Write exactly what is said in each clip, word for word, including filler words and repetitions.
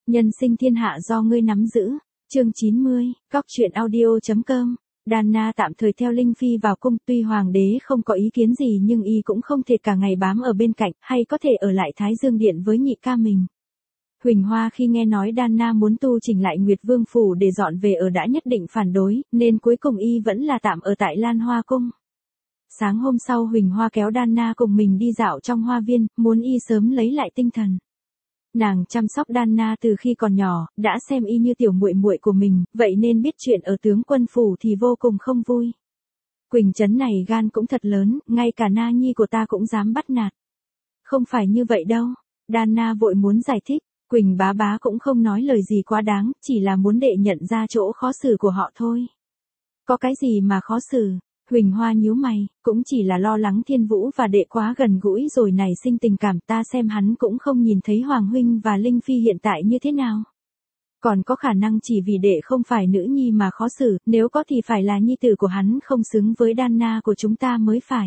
Nhân sinh thiên hạ do ngươi nắm giữ. Chương chín mươi, Cóc truyện audio chấm com. Đanna tạm thời theo Linh Phi vào cung, tuy hoàng đế không có ý kiến gì nhưng y cũng không thể cả ngày bám ở bên cạnh, hay có thể ở lại Thái Dương Điện với nhị ca mình. Huỳnh Hoa khi nghe nói Đanna muốn tu chỉnh lại Nguyệt Vương phủ để dọn về ở đã nhất định phản đối, nên cuối cùng y vẫn là tạm ở tại Lan Hoa cung. Sáng hôm sau Huỳnh Hoa kéo Đanna cùng mình đi dạo trong hoa viên, muốn y sớm lấy lại tinh thần. Nàng chăm sóc Đanna từ khi còn nhỏ, đã xem y như tiểu muội muội của mình, vậy nên biết chuyện ở tướng quân phủ thì vô cùng không vui. Quỳnh Trấn này gan cũng thật lớn, ngay cả Na Nhi của ta cũng dám bắt nạt. Không phải như vậy đâu. Đanna vội muốn giải thích, Quỳnh bá bá cũng không nói lời gì quá đáng, chỉ là muốn đệ nhận ra chỗ khó xử của họ thôi. Có cái gì mà khó xử? Huỳnh Hoa nhíu mày, cũng chỉ là lo lắng Thiên Vũ và đệ quá gần gũi rồi nảy sinh tình cảm, ta xem hắn cũng không nhìn thấy Hoàng huynh và Linh Phi hiện tại như thế nào. Còn có khả năng chỉ vì đệ không phải nữ nhi mà khó xử, nếu có thì phải là nhi tử của hắn không xứng với Đanna của chúng ta mới phải.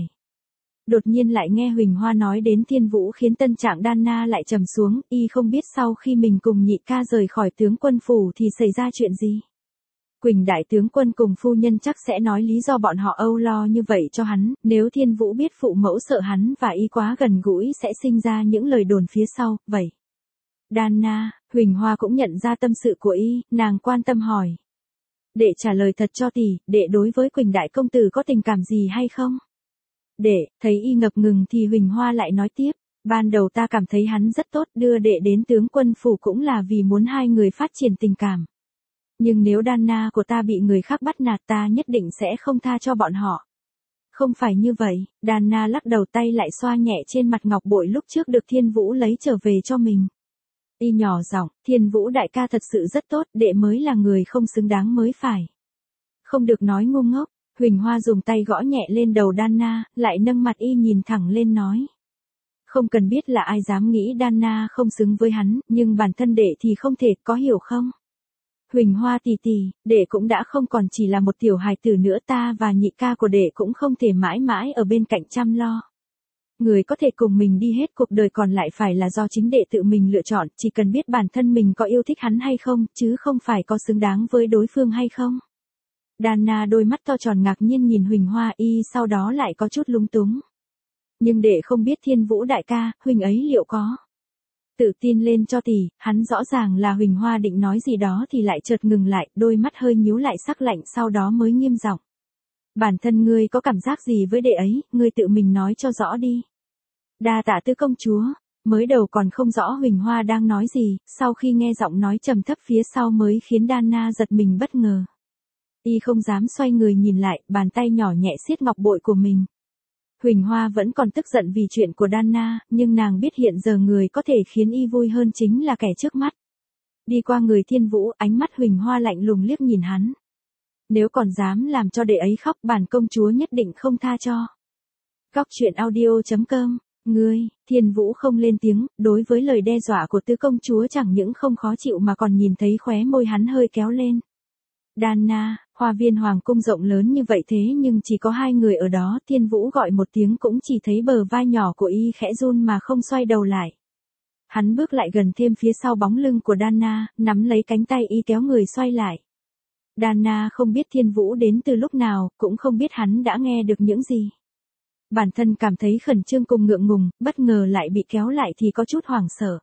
Đột nhiên lại nghe Huỳnh Hoa nói đến Thiên Vũ khiến tâm trạng Đanna lại trầm xuống, y không biết sau khi mình cùng nhị ca rời khỏi tướng quân phủ thì xảy ra chuyện gì. Quỳnh đại tướng quân cùng phu nhân chắc sẽ nói lý do bọn họ âu lo như vậy cho hắn, nếu Thiên Vũ biết phụ mẫu sợ hắn và y quá gần gũi sẽ sinh ra những lời đồn phía sau, vậy. Đanna, Huỳnh Hoa cũng nhận ra tâm sự của y, nàng quan tâm hỏi. Đệ trả lời thật cho tỷ, đệ đối với Quỳnh đại công tử có tình cảm gì hay không? Đệ, thấy y ngập ngừng thì Huỳnh Hoa lại nói tiếp, ban đầu ta cảm thấy hắn rất tốt, đưa đệ đến tướng quân phủ cũng là vì muốn hai người phát triển tình cảm. Nhưng nếu Đanna của ta bị người khác bắt nạt ta nhất định sẽ không tha cho bọn họ. Không phải như vậy, Đanna lắc đầu, tay lại xoa nhẹ trên mặt ngọc bội lúc trước được Thiên Vũ lấy trở về cho mình. Y nhỏ giọng, Thiên Vũ đại ca thật sự rất tốt, đệ mới là người không xứng đáng mới phải. Không được nói ngu ngốc. Huỳnh Hoa dùng tay gõ nhẹ lên đầu Đanna, lại nâng mặt y nhìn thẳng lên nói. Không cần biết là ai dám nghĩ Đanna không xứng với hắn, nhưng bản thân đệ thì không thể, có hiểu không? Huỳnh Hoa tỷ tỷ, đệ cũng đã không còn chỉ là một tiểu hài tử nữa, ta và nhị ca của đệ cũng không thể mãi mãi ở bên cạnh chăm lo. Người có thể cùng mình đi hết cuộc đời còn lại phải là do chính đệ tự mình lựa chọn, chỉ cần biết bản thân mình có yêu thích hắn hay không, chứ không phải có xứng đáng với đối phương hay không. Đanna đôi mắt to tròn ngạc nhiên nhìn Huỳnh Hoa, y sau đó lại có chút lúng túng. Nhưng đệ không biết Thiên Vũ đại ca, huynh ấy liệu có tự tin lên cho tỷ, hắn rõ ràng là Huỳnh Hoa định nói gì đó thì lại chợt ngừng lại, đôi mắt hơi nhíu lại sắc lạnh, sau đó mới nghiêm giọng. Bản thân ngươi có cảm giác gì với đệ ấy, ngươi tự mình nói cho rõ đi. Đa tạ tứ công chúa. Mới đầu còn không rõ Huỳnh Hoa đang nói gì, sau khi nghe giọng nói trầm thấp phía sau mới khiến Đanna giật mình bất ngờ. Y không dám xoay người nhìn lại, bàn tay nhỏ nhẹ siết ngọc bội của mình. Huỳnh Hoa vẫn còn tức giận vì chuyện của Đanna, nhưng nàng biết hiện giờ người có thể khiến y vui hơn chính là kẻ trước mắt. Đi qua người Thiên Vũ, ánh mắt Huỳnh Hoa lạnh lùng liếc nhìn hắn. Nếu còn dám làm cho đệ ấy khóc, bản công chúa nhất định không tha cho. Cóc truyện audio chấm com. Ngươi, Thiên Vũ không lên tiếng, đối với lời đe dọa của tứ công chúa chẳng những không khó chịu mà còn nhìn thấy khóe môi hắn hơi kéo lên. Đanna, hoa viên hoàng cung rộng lớn như vậy thế nhưng chỉ có hai người ở đó, Thiên Vũ gọi một tiếng cũng chỉ thấy bờ vai nhỏ của y khẽ run mà không xoay đầu lại. Hắn bước lại gần thêm phía sau bóng lưng của Đanna, nắm lấy cánh tay y kéo người xoay lại. Đanna không biết Thiên Vũ đến từ lúc nào, cũng không biết hắn đã nghe được những gì. Bản thân cảm thấy khẩn trương cùng ngượng ngùng, bất ngờ lại bị kéo lại thì có chút hoảng sợ.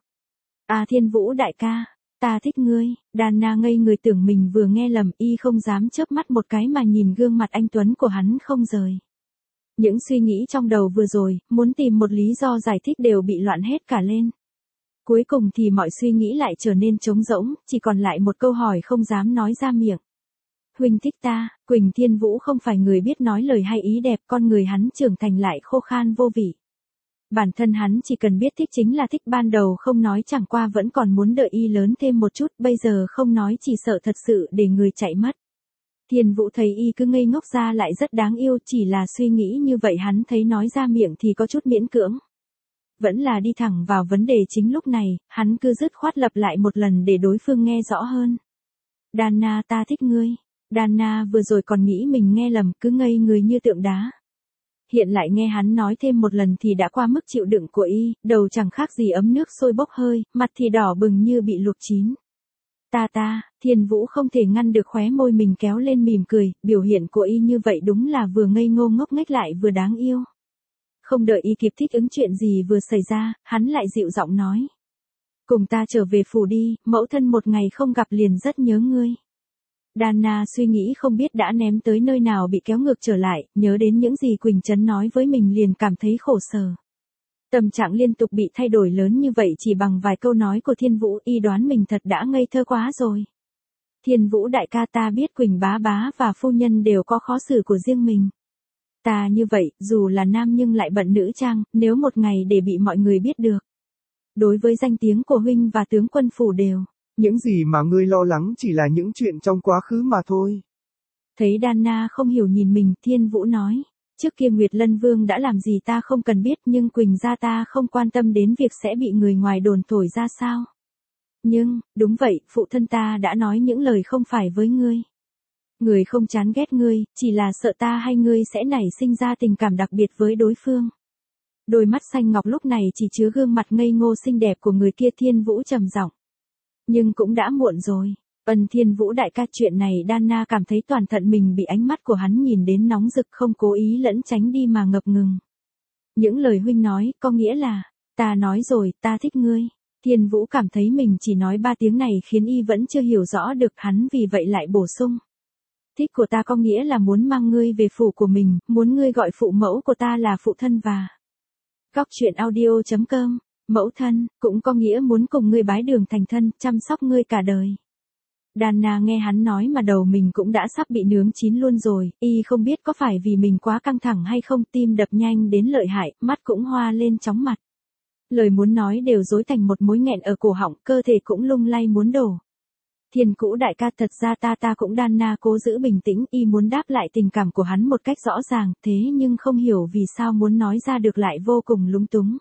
À Thiên Vũ đại ca. Ta thích ngươi. Đanna ngây người tưởng mình vừa nghe lầm, y không dám chớp mắt một cái mà nhìn gương mặt anh tuấn của hắn không rời. Những suy nghĩ trong đầu vừa rồi, muốn tìm một lý do giải thích đều bị loạn hết cả lên. Cuối cùng thì mọi suy nghĩ lại trở nên trống rỗng, chỉ còn lại một câu hỏi không dám nói ra miệng. Huynh thích ta? Quỳnh Thiên Vũ không phải người biết nói lời hay ý đẹp, con người hắn trưởng thành lại khô khan vô vị. Bản thân hắn chỉ cần biết thích chính là thích, ban đầu không nói chẳng qua vẫn còn muốn đợi y lớn thêm một chút, bây giờ không nói chỉ sợ thật sự để người chạy mất. Thiên Vũ thấy y cứ ngây ngốc ra lại rất đáng yêu, chỉ là suy nghĩ như vậy hắn thấy nói ra miệng thì có chút miễn cưỡng. Vẫn là đi thẳng vào vấn đề chính lúc này, hắn cứ dứt khoát lặp lại một lần để đối phương nghe rõ hơn. Đanna ta thích ngươi. Đanna vừa rồi còn nghĩ mình nghe lầm, cứ ngây người như tượng đá. Hiện lại nghe hắn nói thêm một lần thì đã qua mức chịu đựng của y, đầu chẳng khác gì ấm nước sôi bốc hơi, mặt thì đỏ bừng như bị luộc chín. Ta ta, Thiên Vũ không thể ngăn được khóe môi mình kéo lên mỉm cười, biểu hiện của y như vậy đúng là vừa ngây ngô ngốc nghếch lại vừa đáng yêu. Không đợi y kịp thích ứng chuyện gì vừa xảy ra, hắn lại dịu giọng nói. Cùng ta trở về phủ đi, mẫu thân một ngày không gặp liền rất nhớ ngươi. Dana suy nghĩ không biết đã ném tới nơi nào bị kéo ngược trở lại, nhớ đến những gì Quỳnh Trấn nói với mình liền cảm thấy khổ sở. Tâm trạng liên tục bị thay đổi lớn như vậy chỉ bằng vài câu nói của Thiên Vũ, y đoán mình thật đã ngây thơ quá rồi. Thiên Vũ đại ca, ta biết Quỳnh bá bá và phu nhân đều có khó xử của riêng mình. Ta như vậy, dù là nam nhưng lại bận nữ trang, nếu một ngày để bị mọi người biết được. Đối với danh tiếng của huynh và tướng quân phủ đều. Những gì mà ngươi lo lắng chỉ là những chuyện trong quá khứ mà thôi. Thấy Dana không hiểu nhìn mình, Thiên Vũ nói. Trước kia Nguyệt Lân Vương đã làm gì ta không cần biết, nhưng Quỳnh gia ta không quan tâm đến việc sẽ bị người ngoài đồn thổi ra sao. Nhưng, đúng vậy, phụ thân ta đã nói những lời không phải với ngươi. Người không chán ghét ngươi, chỉ là sợ ta hay ngươi sẽ nảy sinh ra tình cảm đặc biệt với đối phương. Đôi mắt xanh ngọc lúc này chỉ chứa gương mặt ngây ngô xinh đẹp của người kia. Thiên Vũ trầm giọng. Nhưng cũng đã muộn rồi. Ân Thiên Vũ đại ca, chuyện này Dana cảm thấy toàn thận mình bị ánh mắt của hắn nhìn đến nóng rực, không cố ý lẫn tránh đi mà ngập ngừng. Những lời huynh nói, có nghĩa là, ta nói rồi, ta thích ngươi. Thiên Vũ cảm thấy mình chỉ nói ba tiếng này khiến y vẫn chưa hiểu rõ được, hắn vì vậy lại bổ sung. Thích của ta có nghĩa là muốn mang ngươi về phủ của mình, muốn ngươi gọi phụ mẫu của ta là phụ thân và... Góc truyện audio chấm com, mẫu thân, cũng có nghĩa muốn cùng ngươi bái đường thành thân, chăm sóc ngươi cả đời. Dana nghe hắn nói mà đầu mình cũng đã sắp bị nướng chín luôn rồi, y không biết có phải vì mình quá căng thẳng hay không, tim đập nhanh đến lợi hại, mắt cũng hoa lên chóng mặt. Lời muốn nói đều rối thành một mối nghẹn ở cổ họng, cơ thể cũng lung lay muốn đổ. Thiên Cũ đại ca, thật ra ta ta cũng Dana cố giữ bình tĩnh, y muốn đáp lại tình cảm của hắn một cách rõ ràng, thế nhưng không hiểu vì sao muốn nói ra được lại vô cùng lúng túng.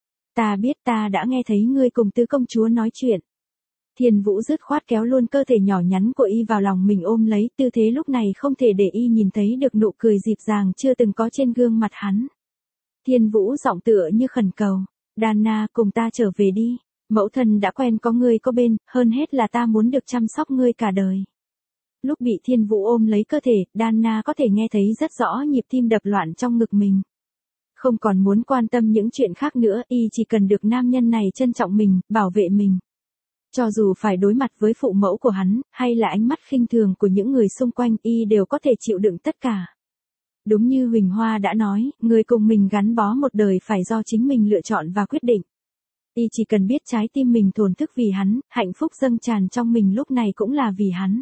Ta biết, ta đã nghe thấy ngươi cùng tứ công chúa nói chuyện. Thiên Vũ dứt khoát kéo luôn cơ thể nhỏ nhắn của y vào lòng mình ôm lấy, tư thế lúc này không thể để y nhìn thấy được nụ cười dịu dàng chưa từng có trên gương mặt hắn. Thiên Vũ giọng tựa như khẩn cầu, Dana, cùng ta trở về đi. Mẫu thân đã quen có ngươi có bên, hơn hết là ta muốn được chăm sóc ngươi cả đời. Lúc bị Thiên Vũ ôm lấy cơ thể, Dana có thể nghe thấy rất rõ nhịp tim đập loạn trong ngực mình. Không còn muốn quan tâm những chuyện khác nữa, y chỉ cần được nam nhân này trân trọng mình, bảo vệ mình. Cho dù phải đối mặt với phụ mẫu của hắn, hay là ánh mắt khinh thường của những người xung quanh, y đều có thể chịu đựng tất cả. Đúng như Huỳnh Hoa đã nói, người cùng mình gắn bó một đời phải do chính mình lựa chọn và quyết định. Y chỉ cần biết trái tim mình thổn thức vì hắn, hạnh phúc dâng tràn trong mình lúc này cũng là vì hắn.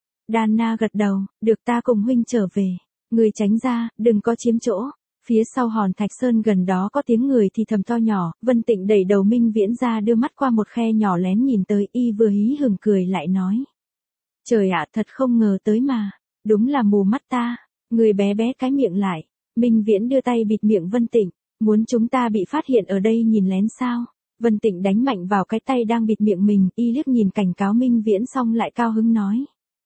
Dana gật đầu, được, ta cùng huynh trở về. Người tránh ra, đừng có chiếm chỗ. Phía sau hòn Thạch Sơn gần đó có tiếng người thì thầm to nhỏ, Vân Tịnh đẩy đầu Minh Viễn ra đưa mắt qua một khe nhỏ lén nhìn tới, y vừa hí hửng cười lại nói. Trời ạ, thật không ngờ tới mà, đúng là mù mắt ta. Người bé bé cái miệng lại, Minh Viễn đưa tay bịt miệng Vân Tịnh, muốn chúng ta bị phát hiện ở đây nhìn lén sao? Vân Tịnh đánh mạnh vào cái tay đang bịt miệng mình, y liếc nhìn cảnh cáo Minh Viễn xong lại cao hứng nói.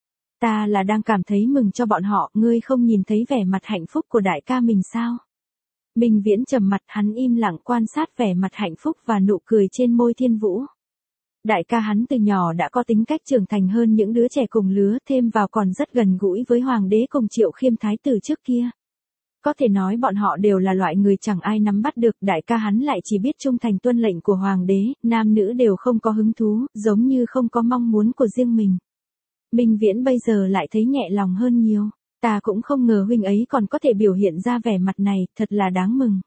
Ta là đang cảm thấy mừng cho bọn họ, ngươi không nhìn thấy vẻ mặt hạnh phúc của đại ca mình sao? Minh Viễn trầm mặt, hắn im lặng quan sát vẻ mặt hạnh phúc và nụ cười trên môi Thiên Vũ. Đại ca hắn từ nhỏ đã có tính cách trưởng thành hơn những đứa trẻ cùng lứa, thêm vào còn rất gần gũi với hoàng đế cùng Triệu Khiêm thái tử trước kia. Có thể nói bọn họ đều là loại người chẳng ai nắm bắt được, đại ca hắn lại chỉ biết trung thành tuân lệnh của hoàng đế, nam nữ đều không có hứng thú, giống như không có mong muốn của riêng mình. Minh Viễn bây giờ lại thấy nhẹ lòng hơn nhiều, ta cũng không ngờ huynh ấy còn có thể biểu hiện ra vẻ mặt này, thật là đáng mừng.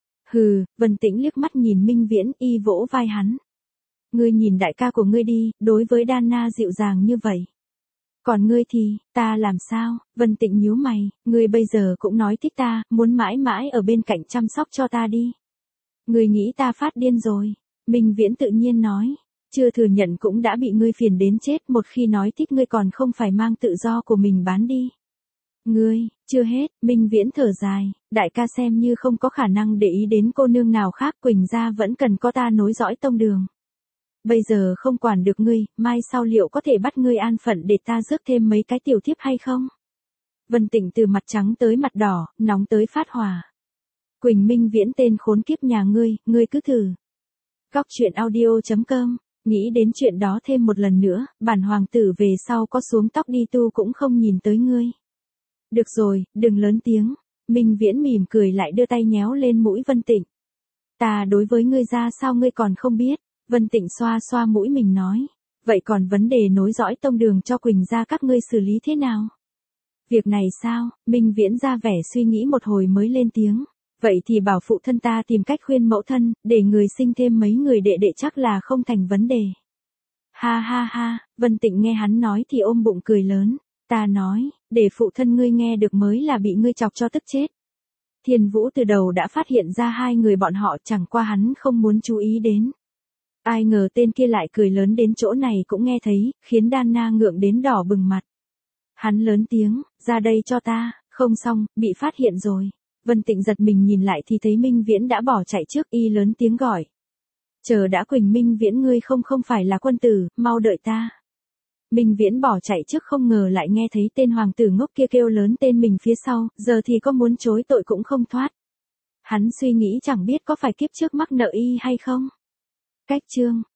Hừ, Vân Tĩnh liếc mắt nhìn Minh Viễn, y vỗ vai hắn. Ngươi nhìn đại ca của ngươi đi, đối với Dana dịu dàng như vậy. Còn ngươi thì, ta làm sao? Vân Tịnh nhíu mày, ngươi bây giờ cũng nói thích ta, muốn mãi mãi ở bên cạnh chăm sóc cho ta đi. Ngươi nghĩ ta phát điên rồi. Minh Viễn tự nhiên nói, chưa thừa nhận cũng đã bị ngươi phiền đến chết, một khi nói thích ngươi còn không phải mang tự do của mình bán đi. Ngươi, chưa hết, Minh Viễn thở dài, đại ca xem như không có khả năng để ý đến cô nương nào khác, Quỳnh gia vẫn cần có ta nối dõi tông đường. Bây giờ không quản được ngươi, mai sau liệu có thể bắt ngươi an phận để ta rước thêm mấy cái tiểu thiếp hay không? Vân Tịnh từ mặt trắng tới mặt đỏ, nóng tới phát hỏa. Quỳnh Minh Viễn tên khốn kiếp nhà ngươi, ngươi cứ thử. Góc truyện audio chấm com Nghĩ đến chuyện đó thêm một lần nữa, bản hoàng tử về sau có xuống tóc đi tu cũng không nhìn tới ngươi. Được rồi, đừng lớn tiếng. Minh Viễn mỉm cười lại đưa tay nhéo lên mũi Vân Tịnh. Ta đối với ngươi ra sao ngươi còn không biết. Vân Tịnh xoa xoa mũi mình nói. Vậy còn vấn đề nối dõi tông đường cho Quỳnh gia các ngươi xử lý thế nào? Việc này sao? Minh Viễn ra vẻ suy nghĩ một hồi mới lên tiếng. Vậy thì bảo phụ thân ta tìm cách khuyên mẫu thân, để người sinh thêm mấy người đệ đệ chắc là không thành vấn đề. Ha ha ha, Vân Tịnh nghe hắn nói thì ôm bụng cười lớn. Ta nói, để phụ thân ngươi nghe được mới là bị ngươi chọc cho tức chết. Thiên Vũ từ đầu đã phát hiện ra hai người bọn họ, chẳng qua hắn không muốn chú ý đến. Ai ngờ tên kia lại cười lớn đến chỗ này cũng nghe thấy, khiến Đan Na ngượng đến đỏ bừng mặt. Hắn lớn tiếng, ra đây cho ta, không xong, bị phát hiện rồi. Vân Tịnh giật mình nhìn lại thì thấy Minh Viễn đã bỏ chạy trước, y lớn tiếng gọi. Chờ đã Quỳnh, Minh Viễn ngươi không không phải là quân tử, mau đợi ta. Minh Viễn bỏ chạy trước, không ngờ lại nghe thấy tên hoàng tử ngốc kia kêu lớn tên mình phía sau, giờ thì có muốn chối tội cũng không thoát. Hắn suy nghĩ chẳng biết có phải kiếp trước mắc nợ y hay không. Cách chương